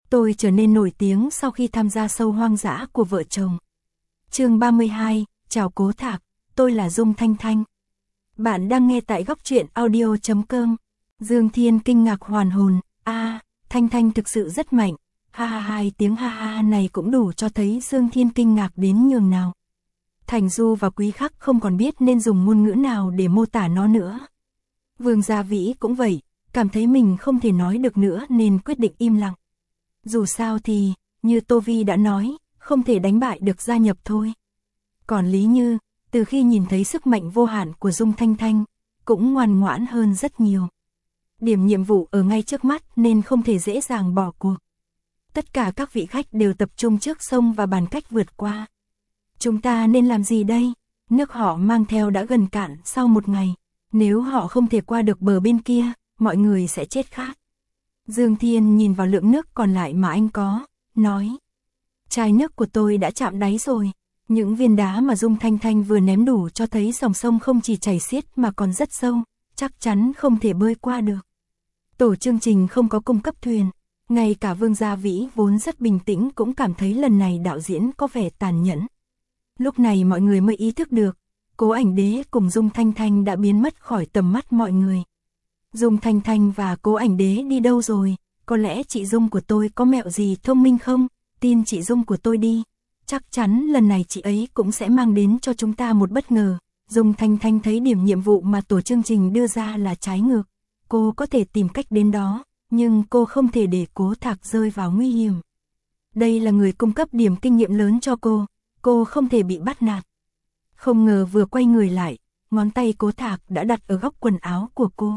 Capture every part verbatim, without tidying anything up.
Tôi trở nên nổi tiếng sau khi tham gia show hoang dã của vợ chồng. Chương ba mươi hai, chào Cố Thạc, tôi là Dung Thanh Thanh. Bạn đang nghe tại góc truyện audio chấm com. Dương Thiên kinh ngạc hoàn hồn, a, à, Thanh Thanh thực sự rất mạnh. Ha ha hai tiếng ha ha này cũng đủ cho thấy Dương Thiên kinh ngạc đến nhường nào. Thành Du và Quý Khắc không còn biết nên dùng ngôn ngữ nào để mô tả nó nữa. Vương Gia Vĩ cũng vậy, cảm thấy mình không thể nói được nữa nên quyết định im lặng. Dù sao thì, như Tô Vi đã nói, không thể đánh bại được gia nhập thôi. Còn Lý Như, từ khi nhìn thấy sức mạnh vô hạn của Dung Thanh Thanh, cũng ngoan ngoãn hơn rất nhiều. Điểm nhiệm vụ ở ngay trước mắt nên không thể dễ dàng bỏ cuộc. Tất cả các vị khách đều tập trung trước sông và bàn cách vượt qua. Chúng ta nên làm gì đây? Nước họ mang theo đã gần cạn sau một ngày. Nếu họ không thể qua được bờ bên kia, mọi người sẽ chết khát. Dương Thiên nhìn vào lượng nước còn lại mà anh có, nói. Chai nước của tôi đã chạm đáy rồi. Những viên đá mà Dung Thanh Thanh vừa ném đủ cho thấy dòng sông không chỉ chảy xiết mà còn rất sâu, chắc chắn không thể bơi qua được. Tổ chương trình không có cung cấp thuyền. Ngay cả Vương Gia Vĩ vốn rất bình tĩnh cũng cảm thấy lần này đạo diễn có vẻ tàn nhẫn. Lúc này mọi người mới ý thức được, Cố Ảnh Đế cùng Dung Thanh Thanh đã biến mất khỏi tầm mắt mọi người. Dung Thanh Thanh và Cố Ảnh Đế đi đâu rồi? Có lẽ chị Dung của tôi có mẹo gì thông minh không? Tin chị Dung của tôi đi. Chắc chắn lần này chị ấy cũng sẽ mang đến cho chúng ta một bất ngờ. Dung Thanh Thanh thấy điểm nhiệm vụ mà tổ chương trình đưa ra là trái ngược. Cô có thể tìm cách đến đó, nhưng cô không thể để Cố Thạc rơi vào nguy hiểm. Đây là người cung cấp điểm kinh nghiệm lớn cho cô, cô không thể bị bắt nạt. Không ngờ vừa quay người lại, ngón tay Cố Thạc đã đặt ở góc quần áo của cô.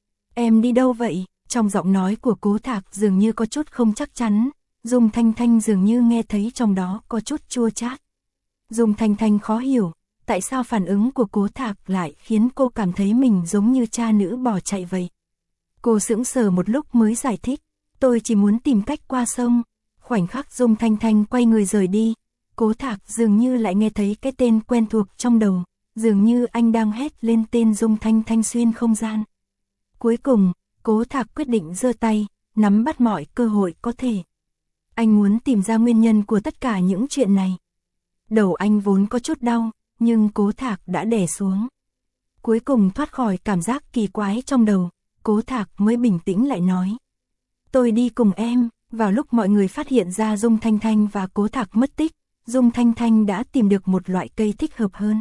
Em đi đâu vậy? Trong giọng nói của Cố Thạc dường như có chút không chắc chắn, Dung Thanh Thanh dường như nghe thấy trong đó có chút chua chát. Dung Thanh Thanh khó hiểu, tại sao phản ứng của Cố Thạc lại khiến cô cảm thấy mình giống như cha nữ bỏ chạy vậy. Cô sững sờ một lúc mới giải thích, tôi chỉ muốn tìm cách qua sông. Khoảnh khắc Dung Thanh Thanh quay người rời đi, Cố Thạc dường như lại nghe thấy cái tên quen thuộc trong đầu, dường như anh đang hét lên tên Dung Thanh Thanh xuyên không gian. Cuối cùng, Cố Thạc quyết định giơ tay, nắm bắt mọi cơ hội có thể. Anh muốn tìm ra nguyên nhân của tất cả những chuyện này. Đầu anh vốn có chút đau, nhưng Cố Thạc đã đè xuống. Cuối cùng thoát khỏi cảm giác kỳ quái trong đầu, Cố Thạc mới bình tĩnh lại nói. Tôi đi cùng em. Vào lúc mọi người phát hiện ra Dung Thanh Thanh và Cố Thạc mất tích, Dung Thanh Thanh đã tìm được một loại cây thích hợp hơn.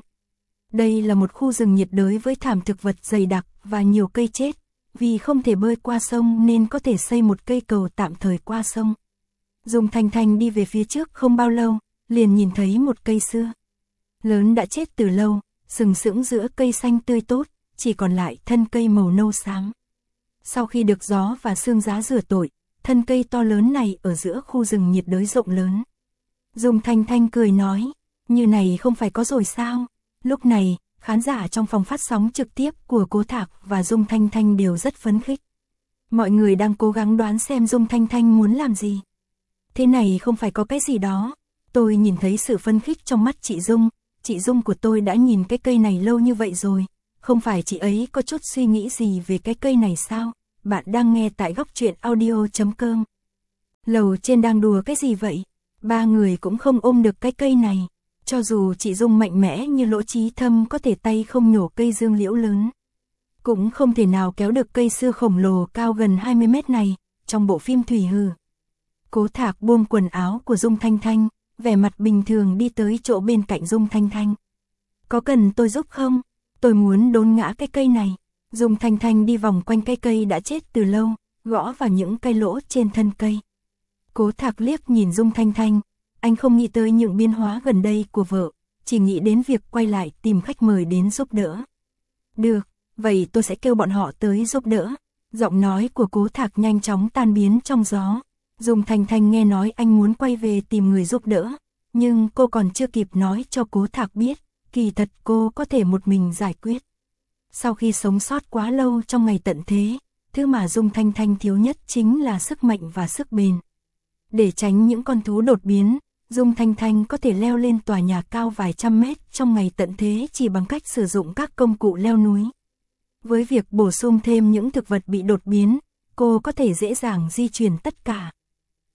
Đây là một khu rừng nhiệt đới với thảm thực vật dày đặc và nhiều cây chết. Vì không thể bơi qua sông nên có thể xây một cây cầu tạm thời qua sông. Dung Thanh Thanh đi về phía trước không bao lâu, liền nhìn thấy một cây xưa. Lớn đã chết từ lâu, sừng sững giữa cây xanh tươi tốt, chỉ còn lại thân cây màu nâu xám. Sau khi được gió và sương giá rửa tội, thân cây to lớn này ở giữa khu rừng nhiệt đới rộng lớn. Dung Thanh Thanh cười nói, như này không phải có rồi sao? Lúc này, khán giả trong phòng phát sóng trực tiếp của Cố Thạc và Dung Thanh Thanh đều rất phấn khích. Mọi người đang cố gắng đoán xem Dung Thanh Thanh muốn làm gì. Thế này không phải có cái gì đó. Tôi nhìn thấy sự phấn khích trong mắt chị Dung. Chị Dung của tôi đã nhìn cái cây này lâu như vậy rồi. Không phải chị ấy có chút suy nghĩ gì về cái cây này sao? Bạn đang nghe tại góc truyện audio chấm com. Lầu trên đang đùa cái gì vậy? Ba người cũng không ôm được cái cây này. Cho dù chị Dung mạnh mẽ như Lỗ Chí Thâm có thể tay không nhổ cây dương liễu lớn, cũng không thể nào kéo được cây xưa khổng lồ cao gần hai mươi mét này, trong bộ phim Thủy Hử. Cố Thạc buông quần áo của Dung Thanh Thanh, vẻ mặt bình thường đi tới chỗ bên cạnh Dung Thanh Thanh. Có cần tôi giúp không? Tôi muốn đốn ngã cái cây này. Dung Thanh Thanh đi vòng quanh cây cây đã chết từ lâu, gõ vào những cây lỗ trên thân cây. Cố Thạc liếc nhìn Dung Thanh Thanh, anh không nghĩ tới những biến hóa gần đây của vợ, chỉ nghĩ đến việc quay lại tìm khách mời đến giúp đỡ. Được, vậy tôi sẽ kêu bọn họ tới giúp đỡ. Giọng nói của Cố Thạc nhanh chóng tan biến trong gió. Dung Thanh Thanh nghe nói anh muốn quay về tìm người giúp đỡ, nhưng cô còn chưa kịp nói cho Cố Thạc biết, kỳ thật cô có thể một mình giải quyết. Sau khi sống sót quá lâu trong ngày tận thế, thứ mà Dung Thanh Thanh thiếu nhất chính là sức mạnh và sức bền. Để tránh những con thú đột biến, Dung Thanh Thanh có thể leo lên tòa nhà cao vài trăm mét trong ngày tận thế chỉ bằng cách sử dụng các công cụ leo núi. Với việc bổ sung thêm những thực vật bị đột biến, cô có thể dễ dàng di chuyển tất cả.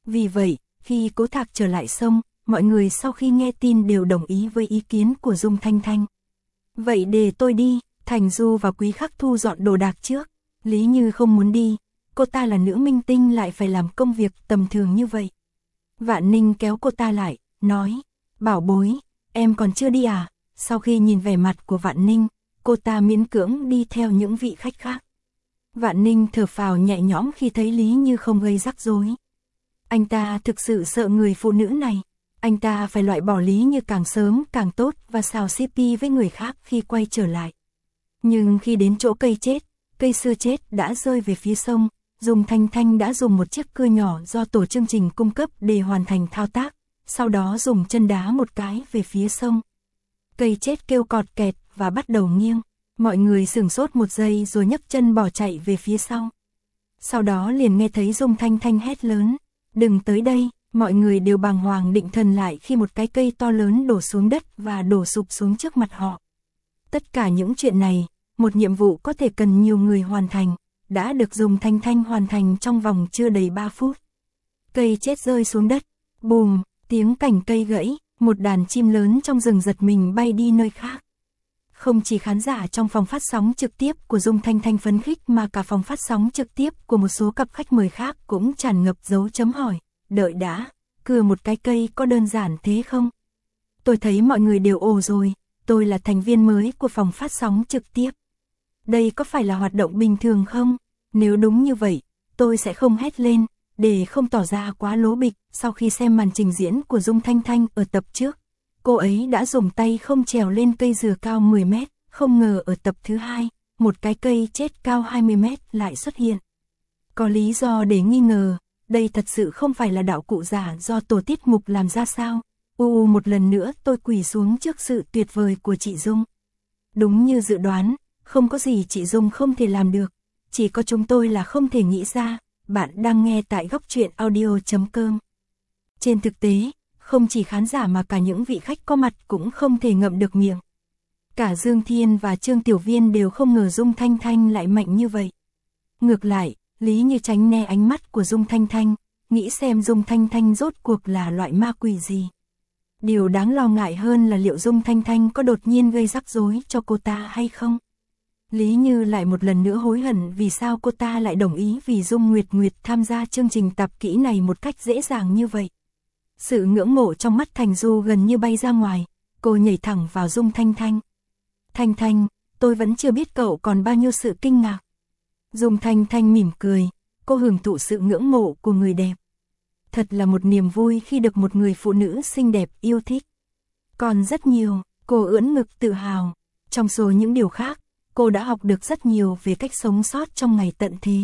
Vì vậy, khi Cố Thạc trở lại sông, mọi người sau khi nghe tin đều đồng ý với ý kiến của Dung Thanh Thanh. Vậy để tôi đi, Thành Du và Quý Khắc thu dọn đồ đạc trước. Lý Như không muốn đi, cô ta là nữ minh tinh lại phải làm công việc tầm thường như vậy. Vạn Ninh kéo cô ta lại, nói, bảo bối, em còn chưa đi à? Sau khi nhìn vẻ mặt của Vạn Ninh, cô ta miễn cưỡng đi theo những vị khách khác. Vạn Ninh thở phào nhẹ nhõm khi thấy Lý Như không gây rắc rối. Anh ta thực sự sợ người phụ nữ này. Anh ta phải loại bỏ Lý Như càng sớm càng tốt và xào xê pê với người khác khi quay trở lại. Nhưng khi đến chỗ cây chết, cây xưa chết đã rơi về phía sông, Dung Thanh Thanh đã dùng một chiếc cưa nhỏ do tổ chương trình cung cấp để hoàn thành thao tác, sau đó dùng chân đá một cái về phía sông. Cây chết kêu cọt kẹt và bắt đầu nghiêng, mọi người sửng sốt một giây rồi nhấc chân bỏ chạy về phía sau. Sau đó liền nghe thấy Dung Thanh Thanh hét lớn, đừng tới đây, mọi người đều bàng hoàng định thần lại khi một cái cây to lớn đổ xuống đất và đổ sụp xuống trước mặt họ. Tất cả những chuyện này, một nhiệm vụ có thể cần nhiều người hoàn thành, đã được Dung Thanh Thanh hoàn thành trong vòng chưa đầy ba phút. Cây chết rơi xuống đất, bùm, tiếng cành cây gãy, một đàn chim lớn trong rừng giật mình bay đi nơi khác. Không chỉ khán giả trong phòng phát sóng trực tiếp của Dung Thanh Thanh phấn khích mà cả phòng phát sóng trực tiếp của một số cặp khách mời khác cũng tràn ngập dấu chấm hỏi, đợi đã, cưa một cái cây có đơn giản thế không? Tôi thấy mọi người đều ồ rồi, tôi là thành viên mới của phòng phát sóng trực tiếp. Đây có phải là hoạt động bình thường không? Nếu đúng như vậy, tôi sẽ không hét lên, để không tỏ ra quá lố bịch. Sau khi xem màn trình diễn của Dung Thanh Thanh ở tập trước, cô ấy đã dùng tay không trèo lên cây dừa cao mười mét, không ngờ ở tập thứ hai, một cái cây chết cao hai mươi mét lại xuất hiện. Có lý do để nghi ngờ, đây thật sự không phải là đạo cụ giả do tổ tiết mục làm ra sao. U một lần nữa tôi quỳ xuống trước sự tuyệt vời của chị Dung. Đúng như dự đoán, không có gì chị Dung không thể làm được, chỉ có chúng tôi là không thể nghĩ ra. Bạn đang nghe tại góc truyện audio chấm com. Trên thực tế, không chỉ khán giả mà cả những vị khách có mặt cũng không thể ngậm được miệng. Cả Dương Thiên và Trương Tiểu Viên đều không ngờ Dung Thanh Thanh lại mạnh như vậy. Ngược lại, Lý Như tránh né ánh mắt của Dung Thanh Thanh, nghĩ xem Dung Thanh Thanh rốt cuộc là loại ma quỷ gì. Điều đáng lo ngại hơn là liệu Dung Thanh Thanh có đột nhiên gây rắc rối cho cô ta hay không. Lý Như lại một lần nữa hối hận vì sao cô ta lại đồng ý vì Dung Nguyệt Nguyệt tham gia chương trình tập kỹ này một cách dễ dàng như vậy. Sự ngưỡng mộ trong mắt Thành Du gần như bay ra ngoài, cô nhảy thẳng vào Dung Thanh Thanh. Thanh Thanh, tôi vẫn chưa biết cậu còn bao nhiêu sự kinh ngạc. Dung Thanh Thanh mỉm cười, cô hưởng thụ sự ngưỡng mộ của người đẹp. Thật là một niềm vui khi được một người phụ nữ xinh đẹp yêu thích. Còn rất nhiều, cô ưỡn ngực tự hào. Trong số những điều khác, cô đã học được rất nhiều về cách sống sót trong ngày tận thế.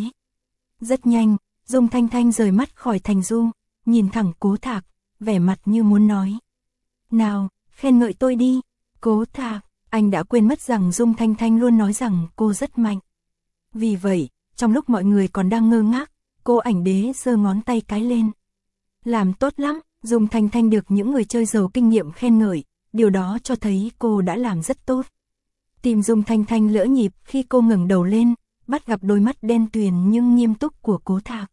Rất nhanh, Dung Thanh Thanh rời mắt khỏi Thành Du, nhìn thẳng Cố Thạc, vẻ mặt như muốn nói. Nào, khen ngợi tôi đi, Cố Thạc, anh đã quên mất rằng Dung Thanh Thanh luôn nói rằng cô rất mạnh. Vì vậy, trong lúc mọi người còn đang ngơ ngác, cô ảnh đế giơ ngón tay cái lên. Làm tốt lắm, Dung Thanh Thanh được những người chơi giàu kinh nghiệm khen ngợi, điều đó cho thấy cô đã làm rất tốt. Tim Dung Thanh Thanh lỡ nhịp khi cô ngẩng đầu lên, bắt gặp đôi mắt đen tuyền nhưng nghiêm túc của Cố Thạc.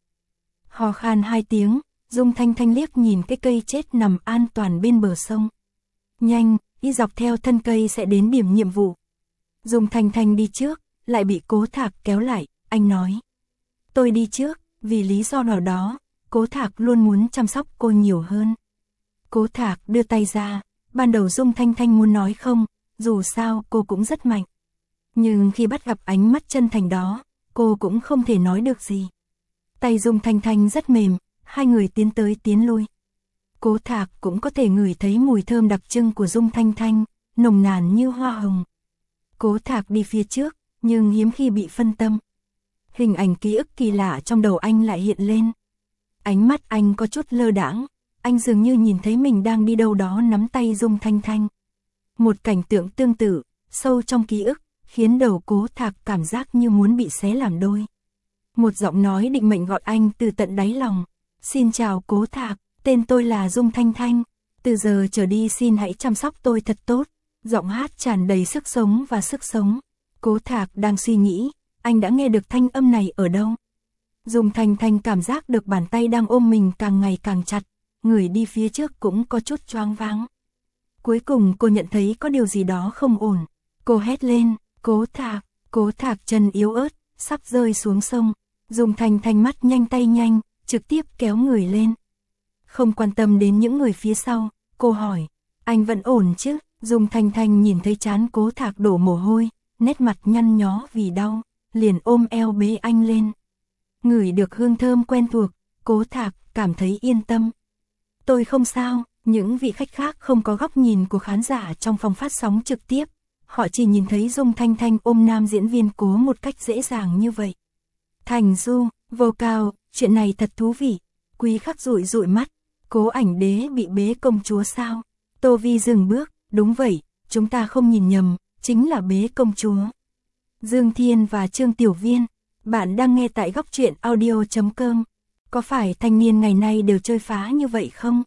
Hò khan hai tiếng, Dung Thanh Thanh liếc nhìn cái cây chết nằm an toàn bên bờ sông. Nhanh, đi dọc theo thân cây sẽ đến điểm nhiệm vụ. Dung Thanh Thanh đi trước, lại bị Cố Thạc kéo lại, anh nói. Tôi đi trước, vì lý do nào đó, Cố Thạc luôn muốn chăm sóc cô nhiều hơn. Cố Thạc đưa tay ra, ban đầu Dung Thanh Thanh muốn nói không, dù sao cô cũng rất mạnh. Nhưng khi bắt gặp ánh mắt chân thành đó, cô cũng không thể nói được gì. Tay Dung Thanh Thanh rất mềm, hai người tiến tới tiến lui. Cố Thạc cũng có thể ngửi thấy mùi thơm đặc trưng của Dung Thanh Thanh, nồng nàn như hoa hồng. Cố Thạc đi phía trước, nhưng hiếm khi bị phân tâm. Hình ảnh ký ức kỳ lạ trong đầu anh lại hiện lên. Ánh mắt anh có chút lơ đãng, anh dường như nhìn thấy mình đang đi đâu đó nắm tay Dung Thanh Thanh. Một cảnh tượng tương tự, sâu trong ký ức, khiến đầu Cố Thạc cảm giác như muốn bị xé làm đôi. Một giọng nói định mệnh gọi anh từ tận đáy lòng. Xin chào Cố Thạc, tên tôi là Dung Thanh Thanh. Từ giờ trở đi xin hãy chăm sóc tôi thật tốt. Giọng hát tràn đầy sức sống và sức sống. Cố Thạc đang suy nghĩ, anh đã nghe được thanh âm này ở đâu. Dung Thanh Thanh cảm giác được bàn tay đang ôm mình càng ngày càng chặt, người đi phía trước cũng có chút choáng váng. Cuối cùng cô nhận thấy có điều gì đó không ổn. Cô hét lên, Cố Thạc, Cố Thạc chân yếu ớt, sắp rơi xuống sông. Dung Thanh Thanh mắt nhanh tay nhanh, trực tiếp kéo người lên. Không quan tâm đến những người phía sau, cô hỏi, anh vẫn ổn chứ? Dung Thanh Thanh nhìn thấy trán Cố Thạc đổ mồ hôi, nét mặt nhăn nhó vì đau, liền ôm eo bế anh lên. Ngửi được hương thơm quen thuộc, Cố Thạc cảm thấy yên tâm. Tôi không sao. Những vị khách khác không có góc nhìn của khán giả trong phòng phát sóng trực tiếp, họ chỉ nhìn thấy Dung Thanh Thanh ôm nam diễn viên Cố một cách dễ dàng như vậy. Thành Du, vô cao, chuyện này thật thú vị. Quý Khắc dụi dụi mắt, Cố Ảnh Đế bị bế công chúa sao? Tô Vi dừng bước, đúng vậy, chúng ta không nhìn nhầm, chính là bế công chúa. Dương Thiên và Trương Tiểu Viên, bạn đang nghe tại góc truyện audio chấm com. Có phải thanh niên ngày nay đều chơi phá như vậy không?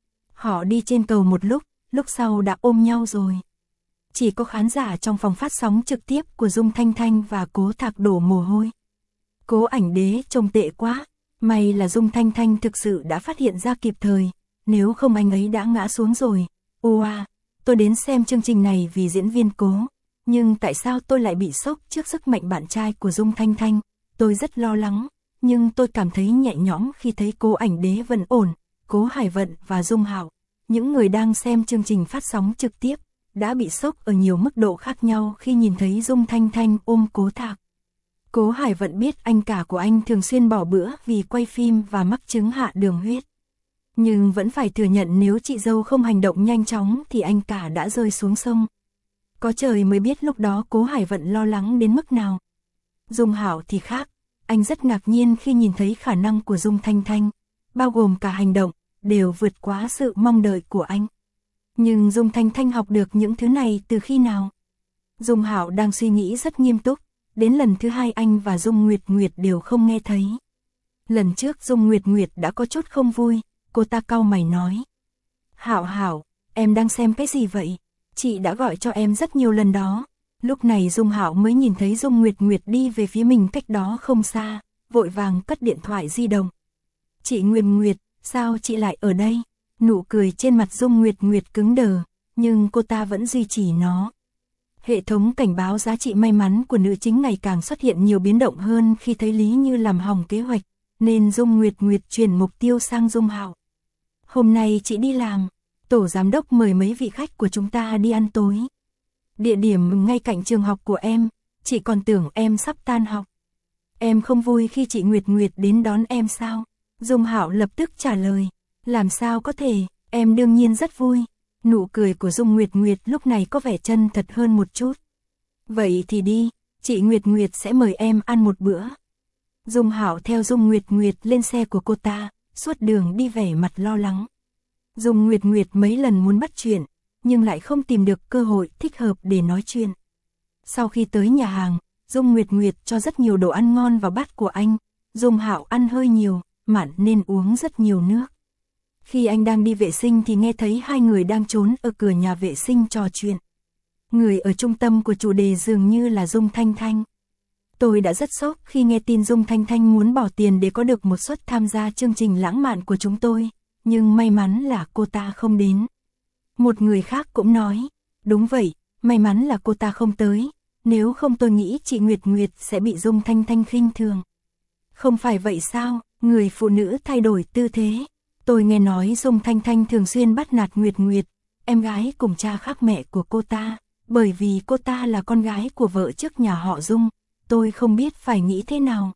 Họ đi trên cầu một lúc, lúc sau đã ôm nhau rồi. Chỉ có khán giả trong phòng phát sóng trực tiếp của Dung Thanh Thanh và Cố Thạc đổ mồ hôi. Cố Ảnh Đế trông tệ quá, may là Dung Thanh Thanh thực sự đã phát hiện ra kịp thời, nếu không anh ấy đã ngã xuống rồi. Ua, tôi đến xem chương trình này vì diễn viên Cố, nhưng tại sao tôi lại bị sốc trước sức mạnh bạn trai của Dung Thanh Thanh? Tôi rất lo lắng, nhưng tôi cảm thấy nhẹ nhõm khi thấy Cố Ảnh Đế vẫn ổn. Cố Hải Vận và Dung Hạo, những người đang xem chương trình phát sóng trực tiếp, đã bị sốc ở nhiều mức độ khác nhau khi nhìn thấy Dung Thanh Thanh ôm Cố Thạc. Cố Hải Vận biết anh cả của anh thường xuyên bỏ bữa vì quay phim và mắc chứng hạ đường huyết. Nhưng vẫn phải thừa nhận nếu chị dâu không hành động nhanh chóng thì anh cả đã rơi xuống sông. Có trời mới biết lúc đó Cố Hải Vận lo lắng đến mức nào. Dung Hạo thì khác, anh rất ngạc nhiên khi nhìn thấy khả năng của Dung Thanh Thanh, bao gồm cả hành động, đều vượt quá sự mong đợi của anh. Nhưng Dung Thanh Thanh học được những thứ này từ khi nào? Dung Hạo đang suy nghĩ rất nghiêm túc, đến lần thứ hai anh và Dung Nguyệt Nguyệt đều không nghe thấy. Lần trước Dung Nguyệt Nguyệt đã có chút không vui, cô ta cau mày nói. Hạo Hạo, em đang xem cái gì vậy? Chị đã gọi cho em rất nhiều lần đó. Lúc này Dung Hạo mới nhìn thấy Dung Nguyệt Nguyệt đi về phía mình cách đó không xa, vội vàng cất điện thoại di động. Chị Nguyệt Nguyệt, sao chị lại ở đây? Nụ cười trên mặt Dung Nguyệt Nguyệt cứng đờ, nhưng cô ta vẫn duy trì nó. Hệ thống cảnh báo giá trị may mắn của nữ chính ngày càng xuất hiện nhiều biến động hơn khi thấy Lý Như làm hỏng kế hoạch, nên Dung Nguyệt Nguyệt chuyển mục tiêu sang Dung Hạo. Hôm nay chị đi làm, tổ giám đốc mời mấy vị khách của chúng ta đi ăn tối. Địa điểm ngay cạnh trường học của em, chị còn tưởng em sắp tan học. Em không vui khi chị Nguyệt Nguyệt đến đón em sao? Dung Hạo lập tức trả lời, làm sao có thể, em đương nhiên rất vui. Nụ cười của Dung Nguyệt Nguyệt lúc này có vẻ chân thật hơn một chút. Vậy thì đi, chị Nguyệt Nguyệt sẽ mời em ăn một bữa. Dung Hạo theo Dung Nguyệt Nguyệt lên xe của cô ta, suốt đường đi vẻ mặt lo lắng. Dung Nguyệt Nguyệt mấy lần muốn bắt chuyện, nhưng lại không tìm được cơ hội thích hợp để nói chuyện. Sau khi tới nhà hàng, Dung Nguyệt Nguyệt cho rất nhiều đồ ăn ngon vào bát của anh. Dung Hạo ăn hơi nhiều, mặn nên uống rất nhiều nước. Khi anh đang đi vệ sinh thì nghe thấy hai người đang trốn ở cửa nhà vệ sinh trò chuyện. Người ở trung tâm của chủ đề dường như là Dung Thanh Thanh. Tôi đã rất sốc khi nghe tin Dung Thanh Thanh muốn bỏ tiền để có được một suất tham gia chương trình lãng mạn của chúng tôi, nhưng may mắn là cô ta không đến. Một người khác cũng nói, đúng vậy, may mắn là cô ta không tới, nếu không tôi nghĩ chị Nguyệt Nguyệt sẽ bị Dung Thanh Thanh khinh thường. Không phải vậy sao, người phụ nữ thay đổi tư thế. Tôi nghe nói Dung Thanh Thanh thường xuyên bắt nạt Nguyệt Nguyệt, em gái cùng cha khác mẹ của cô ta, bởi vì cô ta là con gái của vợ trước nhà họ Dung, tôi không biết phải nghĩ thế nào.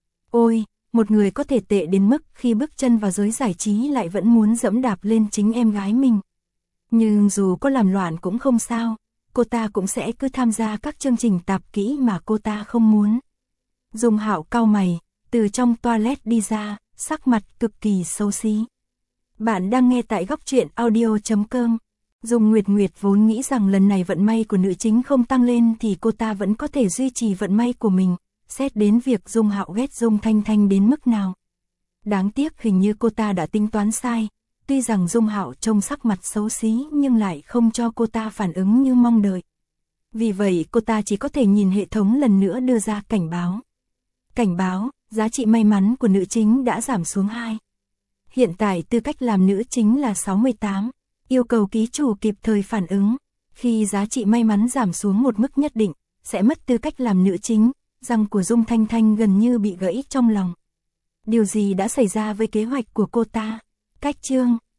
Ôi, một người có thể tệ đến mức khi bước chân vào giới giải trí lại vẫn muốn dẫm đạp lên chính em gái mình. Nhưng dù có làm loạn cũng không sao, cô ta cũng sẽ cứ tham gia các chương trình tạp kỹ mà cô ta không muốn. Dung Hạo cau mày, từ trong toilet đi ra, sắc mặt cực kỳ xấu xí. Bạn đang nghe tại góc truyện audio chấm com. Dung Nguyệt Nguyệt vốn nghĩ rằng lần này vận may của nữ chính không tăng lên thì cô ta vẫn có thể duy trì vận may của mình, xét đến việc Dung Hạo ghét Dung Thanh Thanh đến mức nào. Đáng tiếc hình như cô ta đã tính toán sai, tuy rằng Dung Hạo trông sắc mặt xấu xí nhưng lại không cho cô ta phản ứng như mong đợi. Vì vậy cô ta chỉ có thể nhìn hệ thống lần nữa đưa ra cảnh báo. Cảnh báo, giá trị may mắn của nữ chính đã giảm xuống hai. Hiện tại tư cách làm nữ chính là sáu mươi tám, yêu cầu ký chủ kịp thời phản ứng. Khi giá trị may mắn giảm xuống một mức nhất định, sẽ mất tư cách làm nữ chính. Răng của Dung Thanh Thanh gần như bị gãy trong lòng. Điều gì đã xảy ra với kế hoạch của cô ta? Cách chương